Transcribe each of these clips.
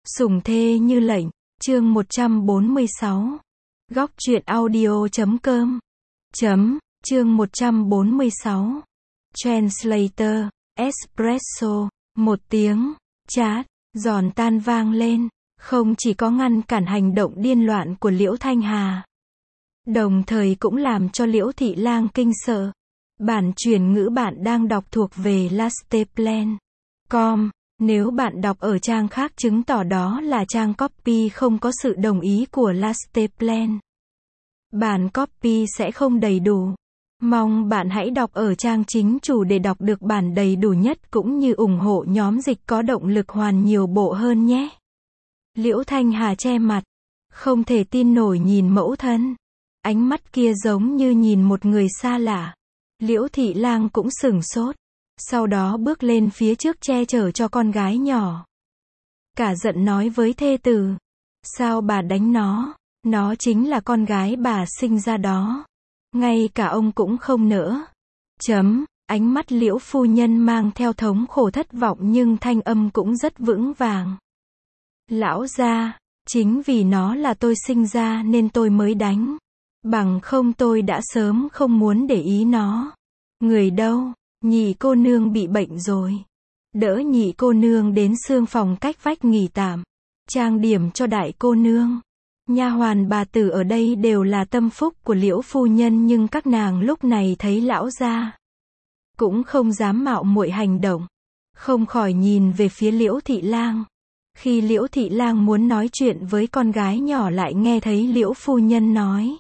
Sủng thê như lệnh, chương 146. Góc truyện audio.com. Chương 146. Translator, Espresso, một tiếng, chát, giòn tan vang lên, không chỉ có ngăn cản hành động điên loạn của Liễu Thanh Hà, đồng thời cũng làm cho Liễu Thị Lang kinh sợ. Bản chuyển ngữ bạn đang đọc thuộc về lasteplan.com. Nếu bạn đọc ở trang khác chứng tỏ đó là trang copy không có sự đồng ý của Lasteplan. Bản copy sẽ không đầy đủ. Mong bạn hãy đọc ở trang chính chủ để đọc được bản đầy đủ nhất cũng như ủng hộ nhóm dịch có động lực hoàn nhiều bộ hơn nhé. Liễu Thanh Hà che mặt, không thể tin nổi nhìn mẫu thân. Ánh mắt kia giống như nhìn một người xa lạ. Liễu Thị Lang cũng sửng sốt. Sau đó bước lên phía trước che chở cho con gái nhỏ. Cả giận nói với thê tử. Sao bà đánh nó? Nó chính là con gái bà sinh ra đó. Ngay cả ông cũng không nỡ. Ánh mắt Liễu phu nhân mang theo thống khổ thất vọng nhưng thanh âm cũng rất vững vàng. Lão gia, chính vì nó là tôi sinh ra nên tôi mới đánh. Bằng không tôi đã sớm không muốn để ý nó. Người đâu? Nhị cô nương bị bệnh rồi. Đỡ nhị cô nương đến xương phòng cách vách nghỉ tạm. Trang điểm cho đại cô nương. Nha hoàn bà tử ở đây đều là tâm phúc của Liễu phu nhân nhưng các nàng lúc này thấy lão gia cũng không dám mạo muội hành động. Không khỏi nhìn về phía Liễu Thị Lang. Khi Liễu Thị Lang muốn nói chuyện với con gái nhỏ lại nghe thấy Liễu phu nhân nói.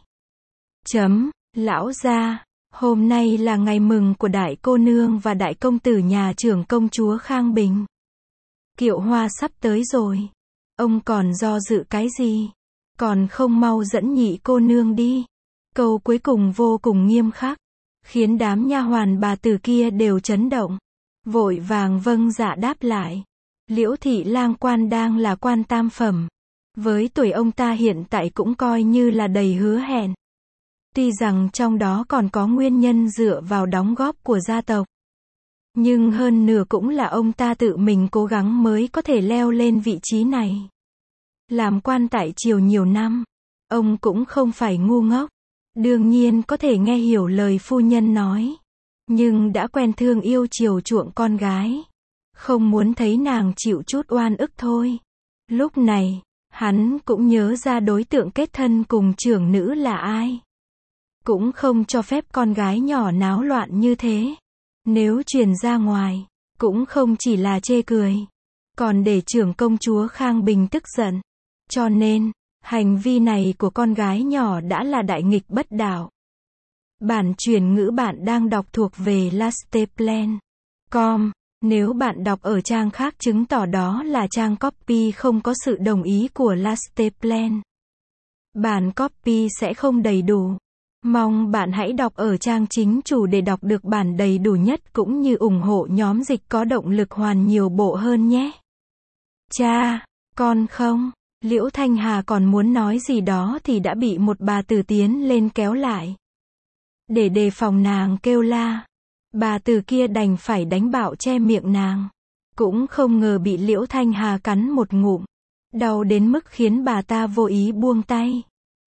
Lão gia, hôm nay là ngày mừng của đại cô nương và đại công tử nhà trưởng công chúa Khang Bình. Kiệu hoa sắp tới rồi. Ông còn do dự cái gì? Còn không mau dẫn nhị cô nương đi. Câu cuối cùng vô cùng nghiêm khắc, khiến đám nha hoàn bà tử kia đều chấn động. Vội vàng vâng dạ đáp lại. Liễu Thị Lang quan đang là quan tam phẩm. Với tuổi ông ta hiện tại cũng coi như là đầy hứa hẹn. Tuy rằng trong đó còn có nguyên nhân dựa vào đóng góp của gia tộc. Nhưng hơn nửa cũng là ông ta tự mình cố gắng mới có thể leo lên vị trí này. Làm quan tại triều nhiều năm, ông cũng không phải ngu ngốc. Đương nhiên có thể nghe hiểu lời phu nhân nói. Nhưng đã quen thương yêu chiều chuộng con gái. Không muốn thấy nàng chịu chút oan ức thôi. Lúc này, hắn cũng nhớ ra đối tượng kết thân cùng trưởng nữ là ai. Cũng không cho phép con gái nhỏ náo loạn như thế. Nếu truyền ra ngoài, cũng không chỉ là chê cười, còn để trưởng công chúa Khang Bình tức giận. Cho nên, hành vi này của con gái nhỏ đã là đại nghịch bất đạo. Bản chuyển ngữ bạn đang đọc thuộc về lasteplan.com. Nếu bạn đọc ở trang khác chứng tỏ đó là trang copy không có sự đồng ý của Lasteplan. Bản copy sẽ không đầy đủ. Mong bạn hãy đọc ở trang chính chủ để đọc được bản đầy đủ nhất cũng như ủng hộ nhóm dịch có động lực hoàn nhiều bộ hơn nhé. Cha, con không. Liễu Thanh Hà còn muốn nói gì đó thì đã bị một bà tử tiến lên kéo lại. Để đề phòng nàng kêu la, bà tử kia đành phải đánh bạo che miệng nàng. Cũng không ngờ bị Liễu Thanh Hà cắn một ngụm. Đau đến mức khiến bà ta vô ý buông tay.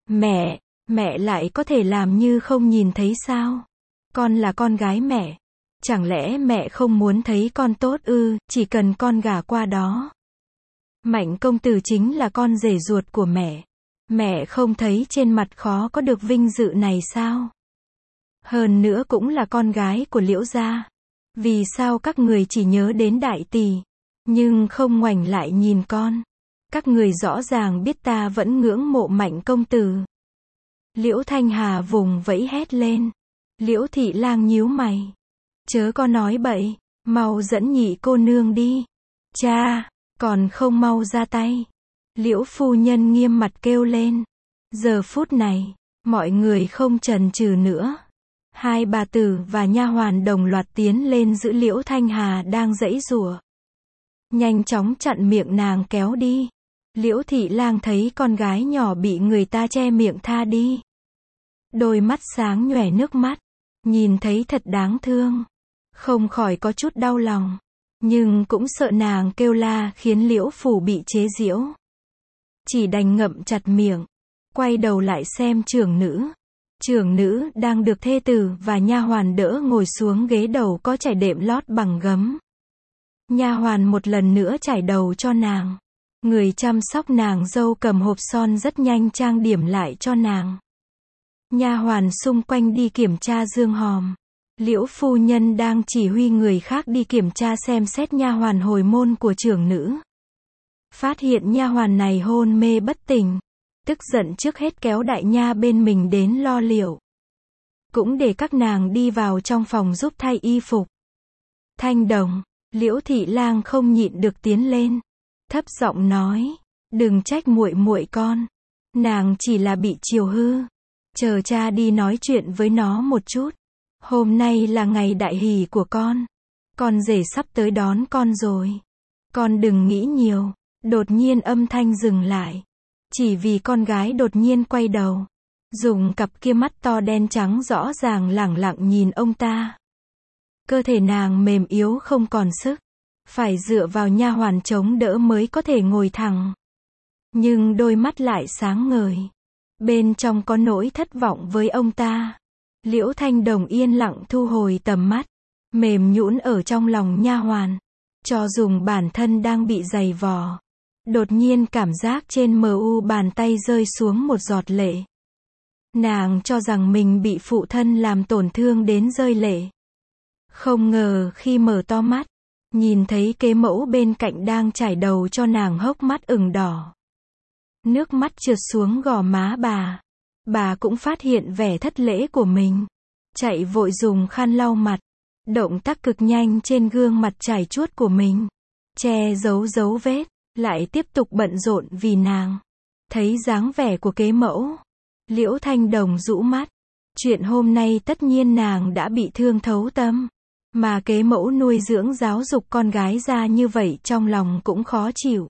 Mẹ lại có thể làm như không nhìn thấy sao? Con là con gái mẹ. Chẳng lẽ mẹ không muốn thấy con tốt ư, chỉ cần con gả qua đó. Mạnh công tử chính là con rể ruột của mẹ. Mẹ không thấy trên mặt khó có được vinh dự này sao? Hơn nữa cũng là con gái của Liễu gia. Vì sao các người chỉ nhớ đến đại tỷ, nhưng không ngoảnh lại nhìn con? Các người rõ ràng biết ta vẫn ngưỡng mộ Mạnh công tử. Liễu Thanh Hà vùng vẫy hét lên. Liễu Thị Lang nhíu mày. Chớ có nói bậy, mau dẫn nhị cô nương đi. Cha, còn không mau ra tay. Liễu phu nhân nghiêm mặt kêu lên. Giờ phút này, mọi người không chần chừ nữa. Hai bà tử và nha hoàn đồng loạt tiến lên giữ Liễu Thanh Hà đang giãy giụa. Nhanh chóng chặn miệng nàng kéo đi. Liễu Thị Lang thấy con gái nhỏ bị người ta che miệng tha đi. Đôi mắt sáng nhòe nước mắt. Nhìn thấy thật đáng thương. Không khỏi có chút đau lòng. Nhưng cũng sợ nàng kêu la khiến Liễu Phủ bị chế giễu. Chỉ đành ngậm chặt miệng, quay đầu lại xem trưởng nữ. Trưởng nữ đang được thê tử và nha hoàn đỡ ngồi xuống ghế đầu có trải đệm lót bằng gấm. Nha hoàn một lần nữa trải đầu cho nàng. Người chăm sóc nàng dâu cầm hộp son rất nhanh trang điểm lại cho nàng. Nha hoàn xung quanh đi kiểm tra dương hòm. Liễu phu nhân đang chỉ huy người khác đi kiểm tra xem xét nha hoàn hồi môn của trưởng nữ. Phát hiện nha hoàn này hôn mê bất tỉnh. Tức giận trước hết kéo đại nha bên mình đến lo liệu. Cũng để các nàng đi vào trong phòng giúp thay y phục. Thanh Đồng, Liễu thị lang không nhịn được tiến lên, thấp giọng nói, đừng trách muội muội con, nàng chỉ là bị chiều hư, chờ cha đi nói chuyện với nó một chút. Hôm nay là ngày đại hỷ của con rể sắp tới đón con rồi. Con đừng nghĩ nhiều. Đột nhiên âm thanh dừng lại. Chỉ vì con gái đột nhiên quay đầu. Dùng cặp kia mắt to đen trắng rõ ràng lẳng lặng nhìn ông ta. Cơ thể nàng mềm yếu không còn sức. Phải dựa vào nha hoàn chống đỡ mới có thể ngồi thẳng. Nhưng đôi mắt lại sáng ngời. Bên trong có nỗi thất vọng với ông ta. Liễu Thanh Đồng yên lặng thu hồi tầm mắt. Mềm nhũn ở trong lòng nha hoàn. Cho dùng bản thân đang bị giày vò. Đột nhiên cảm giác trên mu bàn tay rơi xuống một giọt lệ. Nàng cho rằng mình bị phụ thân làm tổn thương đến rơi lệ. Không ngờ khi mở to mắt, nhìn thấy kế mẫu bên cạnh đang chải đầu cho nàng hốc mắt ửng đỏ. Nước mắt trượt xuống gò má bà. Bà cũng phát hiện vẻ thất lễ của mình. Chạy vội dùng khăn lau mặt. Động tác cực nhanh trên gương mặt chảy chuốt của mình. Che giấu dấu vết. Lại tiếp tục bận rộn vì nàng. Thấy dáng vẻ của kế mẫu. Liễu Thanh Đồng rũ mắt. Chuyện hôm nay tất nhiên nàng đã bị thương thấu tâm. Mà kế mẫu nuôi dưỡng giáo dục con gái ra như vậy trong lòng cũng khó chịu.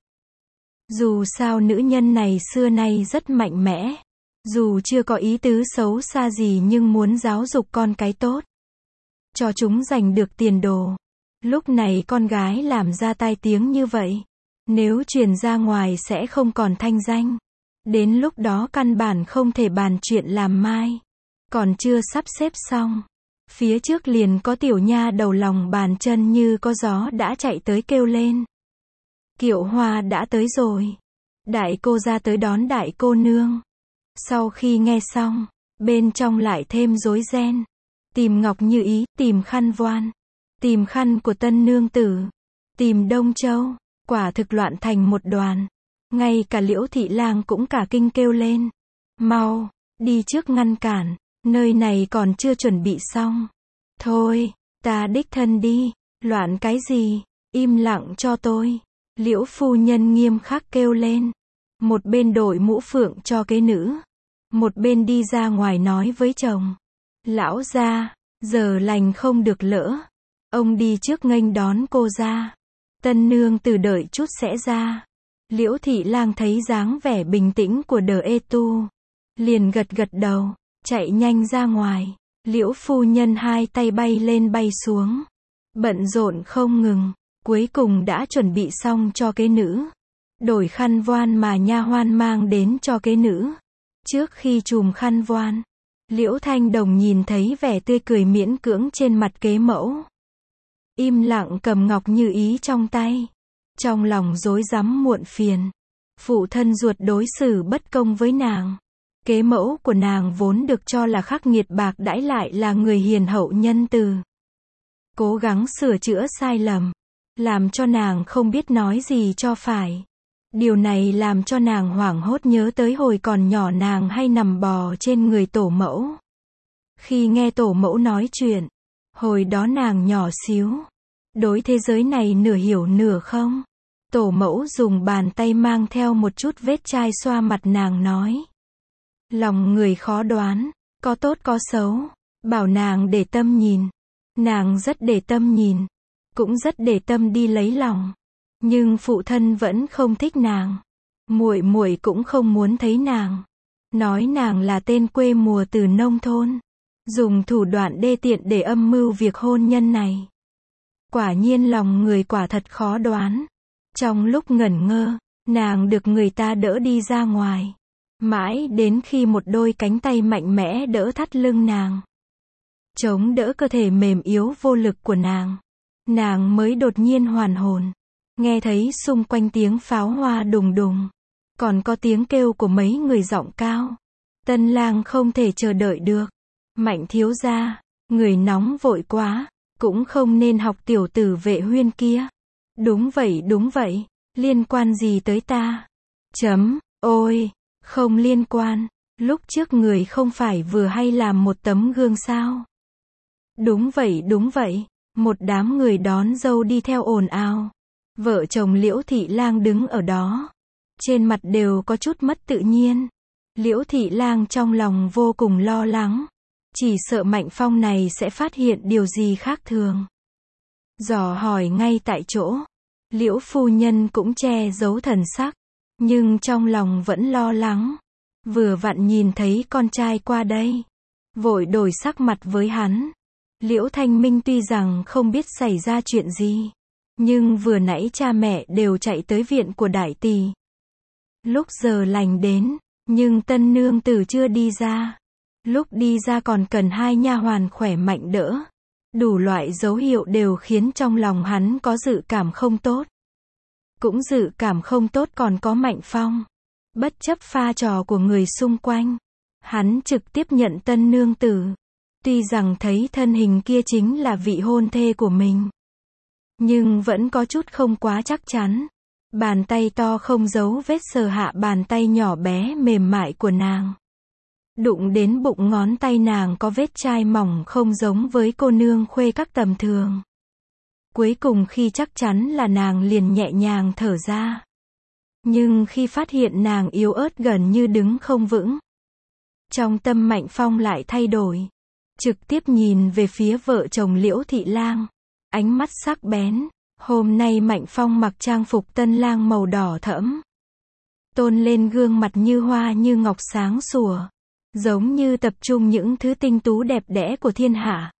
Dù sao nữ nhân này xưa nay rất mạnh mẽ. Dù chưa có ý tứ xấu xa gì nhưng muốn giáo dục con cái tốt. Cho chúng giành được tiền đồ. Lúc này con gái làm ra tai tiếng như vậy. Nếu truyền ra ngoài sẽ không còn thanh danh. Đến lúc đó căn bản không thể bàn chuyện làm mai. Còn chưa sắp xếp xong. Phía trước liền có tiểu nha đầu lòng bàn chân như có gió đã chạy tới kêu lên. Kiệu hoa đã tới rồi. Đại cô ra tới đón đại cô nương. Sau khi nghe xong, bên trong lại thêm rối ren. Tìm Ngọc Như Ý, tìm khăn voan, tìm khăn của tân nương tử, tìm Đông Châu, quả thực loạn thành một đoàn. Ngay cả Liễu thị lang cũng cả kinh kêu lên. Mau, đi trước ngăn cản, nơi này còn chưa chuẩn bị xong. Thôi, ta đích thân đi, loạn cái gì, im lặng cho tôi. Liễu phu nhân nghiêm khắc kêu lên. Một bên đội mũ phượng cho kế nữ. Một bên đi ra ngoài nói với chồng. Lão gia, giờ lành không được lỡ. Ông đi trước nghênh đón cô ra. Tân nương tử đợi chút sẽ ra. Liễu thị lang thấy dáng vẻ bình tĩnh của Đờ Ê Tu. Liền gật gật đầu, chạy nhanh ra ngoài. Liễu phu nhân hai tay bay lên bay xuống. Bận rộn không ngừng. Cuối cùng đã chuẩn bị xong cho kế nữ. Đổi khăn voan mà nha hoan mang đến cho kế nữ. Trước khi chùm khăn voan, Liễu Thanh Đồng nhìn thấy vẻ tươi cười miễn cưỡng trên mặt kế mẫu. Im lặng cầm Ngọc Như Ý trong tay. Trong lòng rối rắm muộn phiền. Phụ thân ruột đối xử bất công với nàng. Kế mẫu của nàng vốn được cho là khắc nghiệt bạc đãi lại là người hiền hậu nhân từ. Cố gắng sửa chữa sai lầm. Làm cho nàng không biết nói gì cho phải. Điều này làm cho nàng hoảng hốt nhớ tới hồi còn nhỏ nàng hay nằm bò trên người tổ mẫu. Khi nghe tổ mẫu nói chuyện, hồi đó nàng nhỏ xíu. Đối thế giới này nửa hiểu nửa không. Tổ mẫu dùng bàn tay mang theo một chút vết chai xoa mặt nàng nói. Lòng người khó đoán, có tốt có xấu. Bảo nàng để tâm nhìn. Nàng rất để tâm nhìn. Cũng rất để tâm đi lấy lòng. Nhưng phụ thân vẫn không thích nàng. Muội muội cũng không muốn thấy nàng. Nói nàng là tên quê mùa từ nông thôn. Dùng thủ đoạn đê tiện để âm mưu việc hôn nhân này. Quả nhiên lòng người quả thật khó đoán. Trong lúc ngẩn ngơ, nàng được người ta đỡ đi ra ngoài. Mãi đến khi một đôi cánh tay mạnh mẽ đỡ thắt lưng nàng, chống đỡ cơ thể mềm yếu vô lực của nàng mới đột nhiên hoàn hồn. Nghe thấy xung quanh tiếng pháo hoa đùng đùng, còn có tiếng kêu của mấy người giọng cao. Tân lang không thể chờ đợi được. Mạnh thiếu gia, người nóng vội quá, cũng không nên học tiểu tử Vệ Huyên kia. Đúng vậy, liên quan gì tới ta? Ôi, không liên quan, lúc trước người không phải vừa hay làm một tấm gương sao? Đúng vậy, một đám người đón dâu đi theo ồn ào. Vợ chồng Liễu Thị Lang đứng ở đó, trên mặt đều có chút mất tự nhiên. Liễu Thị Lang trong lòng vô cùng lo lắng, chỉ sợ Mạnh Phong này sẽ phát hiện điều gì khác thường. Dò hỏi ngay tại chỗ, Liễu phu nhân cũng che giấu thần sắc, nhưng trong lòng vẫn lo lắng. Vừa vặn nhìn thấy con trai qua đây, vội đổi sắc mặt với hắn. Liễu Thanh Minh tuy rằng không biết xảy ra chuyện gì, nhưng vừa nãy cha mẹ đều chạy tới viện của đại tỷ. Lúc giờ lành đến, nhưng tân nương tử chưa đi ra. Lúc đi ra còn cần hai nha hoàn khỏe mạnh đỡ. Đủ loại dấu hiệu đều khiến trong lòng hắn có dự cảm không tốt. Cũng dự cảm không tốt còn có Mạnh Phong. Bất chấp pha trò của người xung quanh, hắn trực tiếp nhận tân nương tử. Tuy rằng thấy thân hình kia chính là vị hôn thê của mình, nhưng vẫn có chút không quá chắc chắn. Bàn tay to không giấu vết sờ hạ bàn tay nhỏ bé mềm mại của nàng. Đụng đến bụng ngón tay nàng có vết chai mỏng không giống với cô nương khuê các tầm thường. Cuối cùng khi chắc chắn là nàng liền nhẹ nhàng thở ra. Nhưng khi phát hiện nàng yếu ớt gần như đứng không vững, trong tâm Mạnh Phong lại thay đổi. Trực tiếp nhìn về phía vợ chồng Liễu Thị Lang, ánh mắt sắc bén. Hôm nay Mạnh Phong mặc trang phục tân lang màu đỏ thẫm, tôn lên gương mặt như hoa như ngọc sáng sủa, giống như tập trung những thứ tinh tú đẹp đẽ của thiên hạ.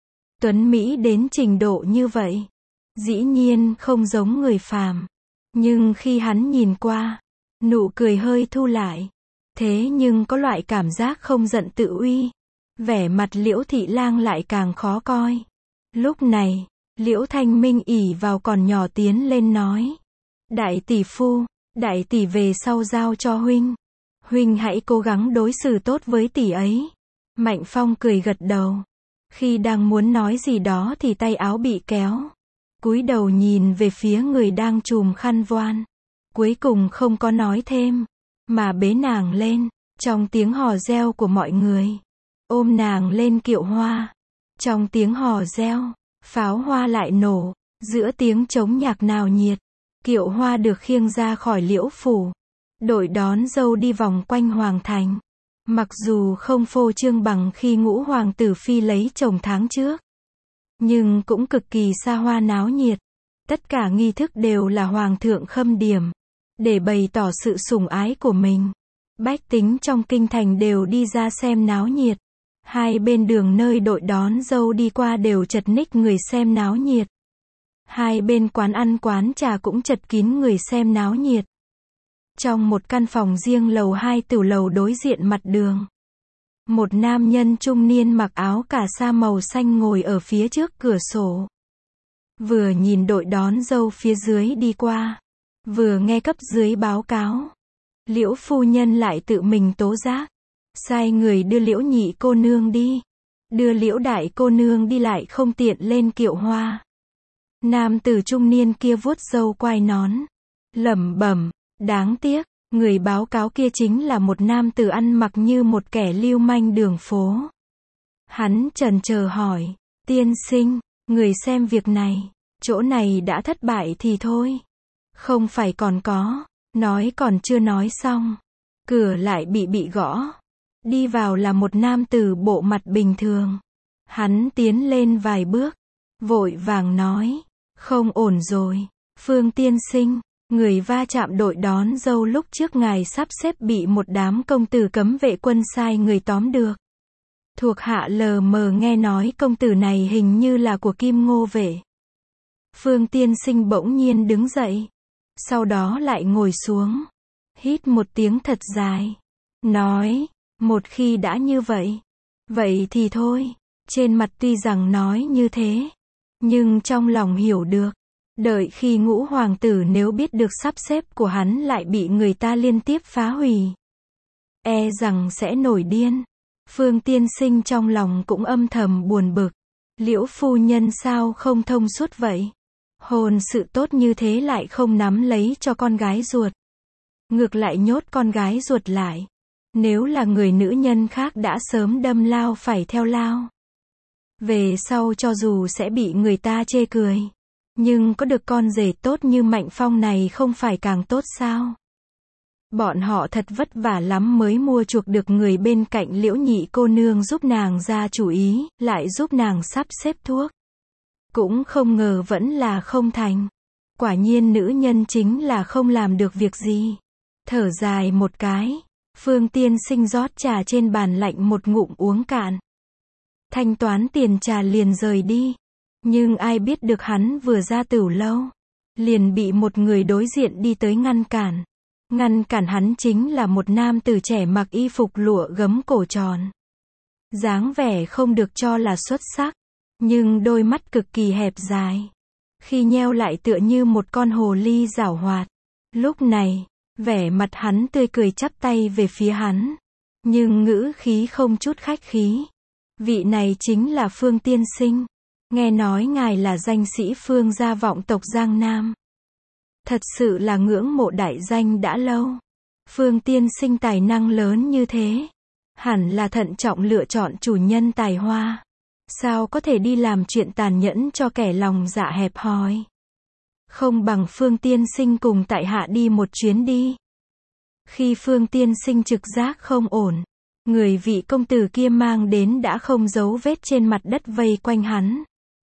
Tuấn Mỹ đến trình độ như vậy, dĩ nhiên không giống người phàm. Nhưng khi hắn nhìn qua, nụ cười hơi thu lại. Thế nhưng có loại cảm giác không giận tự uy. Vẻ mặt Liễu Thị Lang lại càng khó coi. Lúc này, Liễu Thanh Minh ỷ vào còn nhỏ tiến lên nói. Đại tỷ phu, đại tỷ về sau giao cho huynh. Huynh hãy cố gắng đối xử tốt với tỷ ấy. Mạnh Phong cười gật đầu. Khi đang muốn nói gì đó thì tay áo bị kéo. Cúi đầu nhìn về phía người đang trùm khăn voan. Cuối cùng không có nói thêm, mà bế nàng lên, trong tiếng hò reo của mọi người. Ôm nàng lên kiệu hoa. Trong tiếng hò reo, pháo hoa lại nổ. Giữa tiếng trống nhạc náo nhiệt, kiệu hoa được khiêng ra khỏi Liễu phủ. Đội đón dâu đi vòng quanh hoàng thành. Mặc dù không phô trương bằng khi ngũ hoàng tử phi lấy chồng tháng trước, nhưng cũng cực kỳ xa hoa náo nhiệt. Tất cả nghi thức đều là hoàng thượng khâm điểm, để bày tỏ sự sủng ái của mình. Bách tính trong kinh thành đều đi ra xem náo nhiệt. Hai bên đường nơi đội đón dâu đi qua đều chật ních người xem náo nhiệt. Hai bên quán ăn quán trà cũng chật kín người xem náo nhiệt. Trong một căn phòng riêng lầu 2 tiểu lầu đối diện mặt đường, một nam nhân trung niên mặc áo cà sa màu xanh ngồi ở phía trước cửa sổ. Vừa nhìn đội đón dâu phía dưới đi qua, vừa nghe cấp dưới báo cáo. Liễu phu nhân lại tự mình tố giác, sai người đưa Liễu nhị cô nương đi. Đưa Liễu đại cô nương đi lại không tiện lên kiệu hoa. Nam tử trung niên kia vuốt râu quai nón, lẩm bẩm, đáng tiếc, người báo cáo kia chính là một nam tử ăn mặc như một kẻ lưu manh đường phố. Hắn chần chờ hỏi, tiên sinh, người xem việc này, chỗ này đã thất bại thì thôi. Không phải còn có, nói còn chưa nói xong, cửa lại bị gõ. Đi vào là một nam tử bộ mặt bình thường. Hắn tiến lên vài bước, vội vàng nói, không ổn rồi, Phương tiên sinh. Người va chạm đội đón dâu lúc trước ngài sắp xếp bị một đám công tử cấm vệ quân sai người tóm được. Thuộc hạ lờ mờ nghe nói công tử này hình như là của Kim Ngô vệ. Phương Tiên Sinh bỗng nhiên đứng dậy. Sau đó lại ngồi xuống. Hít một tiếng thật dài. Nói, một khi đã như vậy. Vậy thì thôi. Trên mặt tuy rằng nói như thế. Nhưng trong lòng hiểu được. Đợi khi Ngũ hoàng tử nếu biết được sắp xếp của hắn lại bị người ta liên tiếp phá hủy. E rằng sẽ nổi điên. Phương Tiên Sinh trong lòng cũng âm thầm buồn bực. Liễu phu nhân sao không thông suốt vậy? Hôn sự tốt như thế lại không nắm lấy cho con gái ruột. Ngược lại nhốt con gái ruột lại. Nếu là người nữ nhân khác đã sớm đâm lao phải theo lao. Về sau cho dù sẽ bị người ta chê cười. Nhưng có được con rể tốt như Mạnh Phong này không phải càng tốt sao? Bọn họ thật vất vả lắm mới mua chuộc được người bên cạnh Liễu nhị cô nương giúp nàng ra chủ ý, lại giúp nàng sắp xếp thuốc. Cũng không ngờ vẫn là không thành. Quả nhiên nữ nhân chính là không làm được việc gì. Thở dài một cái, Phương Tiên Sinh rót trà trên bàn lạnh một ngụm uống cạn. Thanh toán tiền trà liền rời đi. Nhưng ai biết được hắn vừa ra tửu lâu, liền bị một người đối diện đi tới ngăn cản. Ngăn cản hắn chính là một nam tử trẻ mặc y phục lụa gấm cổ tròn. Dáng vẻ không được cho là xuất sắc, nhưng đôi mắt cực kỳ hẹp dài. Khi nheo lại tựa như một con hồ ly giảo hoạt. Lúc này, vẻ mặt hắn tươi cười chắp tay về phía hắn. Nhưng ngữ khí không chút khách khí. Vị này chính là Phương Tiên Sinh. Nghe nói ngài là danh sĩ Phương gia vọng tộc Giang Nam. Thật sự là ngưỡng mộ đại danh đã lâu. Phương Tiên Sinh tài năng lớn như thế. Hẳn là thận trọng lựa chọn chủ nhân tài hoa. Sao có thể đi làm chuyện tàn nhẫn cho kẻ lòng dạ hẹp hòi. Không bằng Phương Tiên Sinh cùng tại hạ đi một chuyến đi. Khi Phương Tiên Sinh trực giác không ổn. Người vị công tử kia mang đến đã không giấu vết trên mặt đất vây quanh hắn.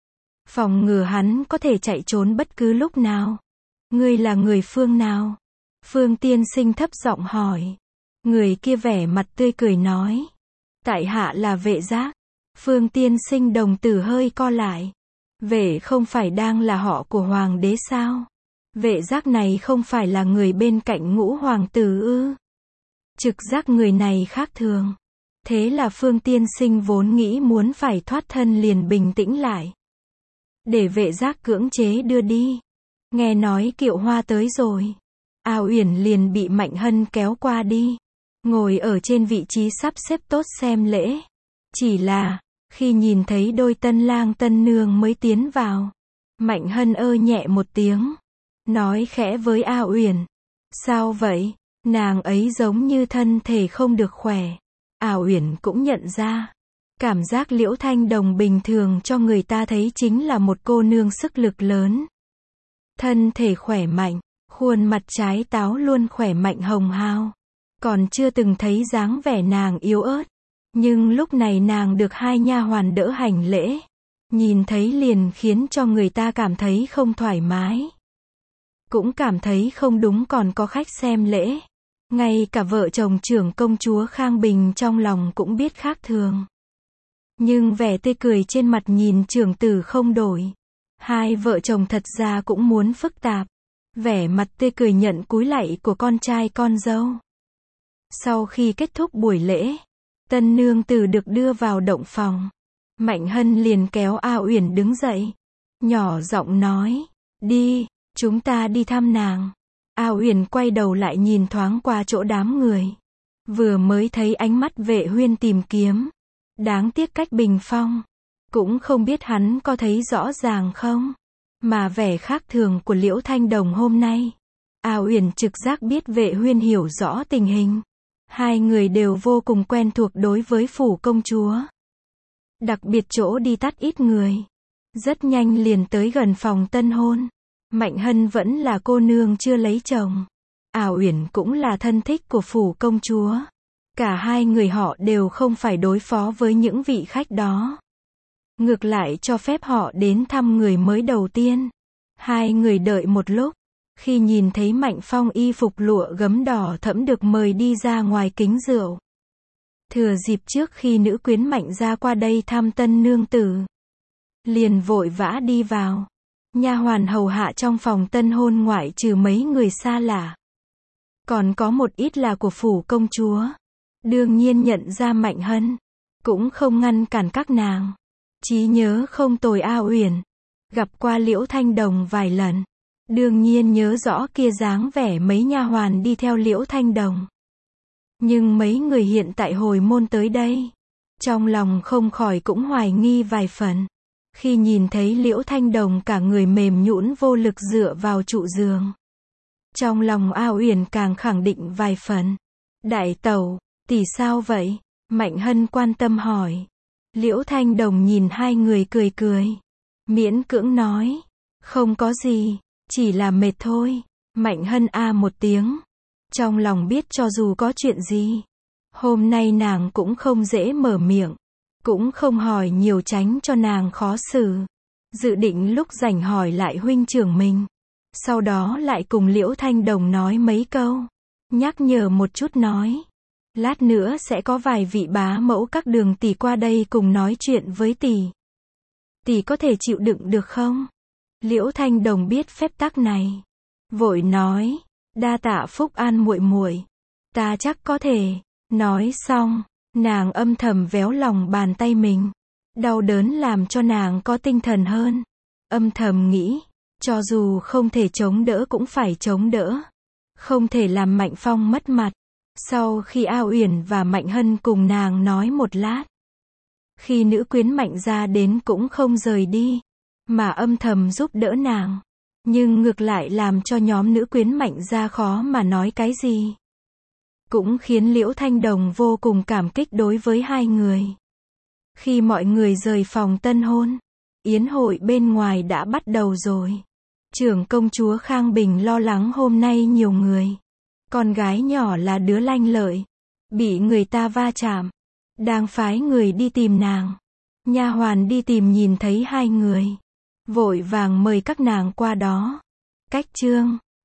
Phòng ngừa hắn có thể chạy trốn bất cứ lúc nào. Ngươi là người phương nào? Phương Tiên Sinh thấp giọng hỏi. Người kia vẻ mặt tươi cười nói. Tại hạ là Vệ Giác. Phương Tiên Sinh đồng tử hơi co lại. Vệ không phải đang là họ của hoàng đế sao? Vệ Giác này không phải là người bên cạnh Ngũ hoàng tử ư? Trực giác người này khác thường. Thế là Phương Tiên Sinh vốn nghĩ muốn phải thoát thân liền bình tĩnh lại. Để Vệ Giác cưỡng chế đưa đi. Nghe nói Kiệu Hoa tới rồi. A Uyển liền bị Mạnh Hân kéo qua đi. Ngồi ở trên vị trí sắp xếp tốt xem lễ. Chỉ là, khi nhìn thấy đôi tân lang tân nương mới tiến vào. Mạnh Hân ơ nhẹ một tiếng. Nói khẽ với A Uyển. Sao vậy? Nàng ấy giống như thân thể không được khỏe. A Uyển cũng nhận ra. Cảm giác Liễu Thanh Đồng bình thường cho người ta thấy chính là một cô nương sức lực lớn. Thân thể khỏe mạnh, khuôn mặt trái táo luôn khỏe mạnh hồng hào. Còn chưa từng thấy dáng vẻ nàng yếu ớt. Nhưng lúc này nàng được hai nha hoàn đỡ hành lễ. Nhìn thấy liền khiến cho người ta cảm thấy không thoải mái. Cũng cảm thấy không đúng còn có khách xem lễ. Ngay cả vợ chồng trưởng công chúa Khang Bình trong lòng cũng biết khác thường. Nhưng vẻ tươi cười trên mặt nhìn trưởng tử không đổi. Hai vợ chồng thật ra cũng muốn phức tạp. Vẻ mặt tươi cười nhận cúi lạy của con trai con dâu. Sau khi kết thúc buổi lễ, tân nương tử được đưa vào động phòng. Mạnh Hân liền kéo A Uyển đứng dậy. Nhỏ giọng nói, đi, chúng ta đi thăm nàng. A Uyển quay đầu lại nhìn thoáng qua chỗ đám người. Vừa mới thấy ánh mắt Vệ Huyên tìm kiếm. Đáng tiếc cách bình phong. Cũng không biết hắn có thấy rõ ràng không. Mà vẻ khác thường của Liễu Thanh Đồng hôm nay. A Uyển trực giác biết Vệ Huyên hiểu rõ tình hình. Hai người đều vô cùng quen thuộc đối với phủ công chúa. Đặc biệt chỗ đi tắt ít người. Rất nhanh liền tới gần phòng tân hôn. Mạnh Hân vẫn là cô nương chưa lấy chồng. A Uyển cũng là thân thích của phủ công chúa. Cả hai người họ đều không phải đối phó với những vị khách đó. Ngược lại cho phép họ đến thăm người mới đầu tiên. Hai người đợi một lúc. Khi nhìn thấy Mạnh Phong y phục lụa gấm đỏ thẫm được mời đi ra ngoài kính rượu. Thừa dịp trước khi nữ quyến Mạnh ra qua đây thăm tân nương tử. Liền vội vã đi vào. Nha hoàn hầu hạ trong phòng tân hôn ngoại trừ mấy người xa lạ, còn có một ít là của phủ công chúa. Đương nhiên nhận ra Mạnh Hân, cũng không ngăn cản các nàng. Trí nhớ không tồi A Uyển, gặp qua Liễu Thanh Đồng vài lần, đương nhiên nhớ rõ kia dáng vẻ mấy nha hoàn đi theo Liễu Thanh Đồng. Nhưng mấy người hiện tại hồi môn tới đây, trong lòng không khỏi cũng hoài nghi vài phần. Khi nhìn thấy Liễu Thanh Đồng cả người mềm nhũn vô lực dựa vào trụ giường, trong lòng A Uyển càng khẳng định vài phần. Đại tẩu, tỷ sao vậy? Mạnh Hân quan tâm hỏi. Liễu Thanh Đồng nhìn hai người cười cười, miễn cưỡng nói, không có gì, chỉ là mệt thôi. Mạnh Hân a một tiếng, trong lòng biết cho dù có chuyện gì, hôm nay nàng cũng không dễ mở miệng, cũng không hỏi nhiều tránh cho nàng khó xử. Dự định lúc rảnh hỏi lại huynh trưởng mình, sau đó lại cùng Liễu Thanh Đồng nói mấy câu, nhắc nhở một chút nói, lát nữa sẽ có vài vị bá mẫu các đường tỷ qua đây cùng nói chuyện với tỷ. Tỷ có thể chịu đựng được không? Liễu Thanh Đồng biết phép tắc này, vội nói, đa tạ phúc an muội muội, ta chắc có thể. Nói xong, nàng âm thầm véo lòng bàn tay mình, đau đớn làm cho nàng có tinh thần hơn. Âm thầm nghĩ, cho dù không thể chống đỡ cũng phải chống đỡ, không thể làm Mạnh Phong mất mặt. Sau khi A Uyển và Mạnh Hân cùng nàng nói một lát, khi nữ quyến Mạnh gia đến cũng không rời đi, mà âm thầm giúp đỡ nàng, nhưng ngược lại làm cho nhóm nữ quyến Mạnh gia khó mà nói cái gì. Cũng khiến Liễu Thanh Đồng vô cùng cảm kích đối với hai người. Khi mọi người rời phòng tân hôn, yến hội bên ngoài đã bắt đầu rồi. Trưởng công chúa Khang Bình lo lắng hôm nay nhiều người. Con gái nhỏ là đứa lanh lợi, bị người ta va chạm, đang phái người đi tìm nàng. Nha hoàn đi tìm nhìn thấy hai người, vội vàng mời các nàng qua đó. Cách chương